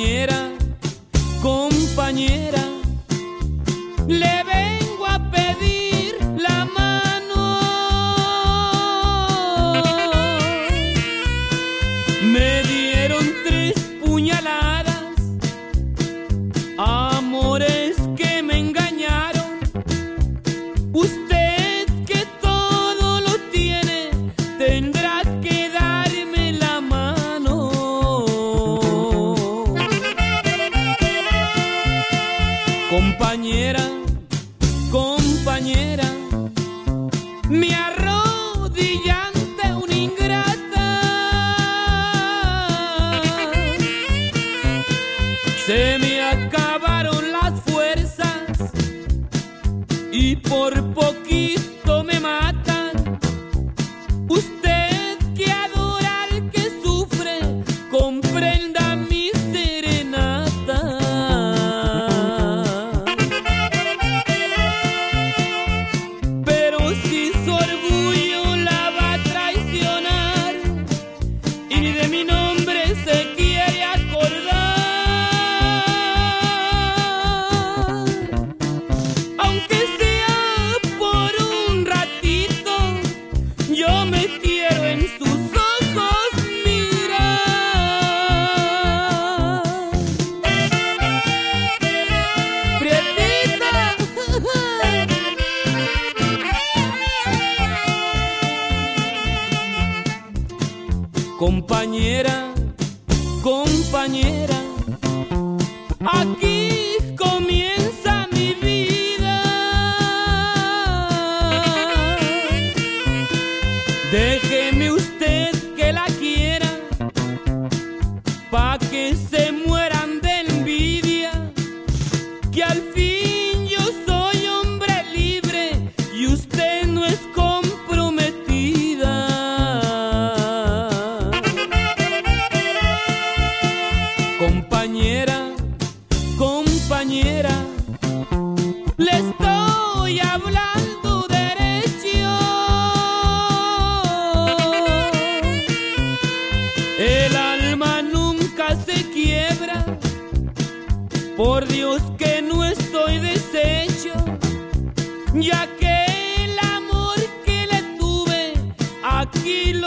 Compañera, compañera, le vengo a pedir la mano. Me dieron 3 puñaladas, amores que me engañaron. Usted que todo lo tiene, tendrá que darme la mano. Compañera, compañera, me arrodillé ante una ingrata. Se me acabaron las fuerzas y por poquito me matan. Usted que adora al que sufre, comprenda mi serenata. Pero si su orgullo la va a traicionar y ni de mi nombre se quiere acordar, aunque sea por un ratito, yo me quiero en sus ojos mirar. Prietita. Compañera, compañera, aquí comienza mi vida. Déjeme usted que la quiera, pa' que se mueran de envidia, que al fin yo soy hombre libre y usted no es comprometida. Compañera, compañera, le estoy hablando derecho. El alma nunca se quiebra, por Dios que no estoy deshecho, ya que el amor que le tuve aquí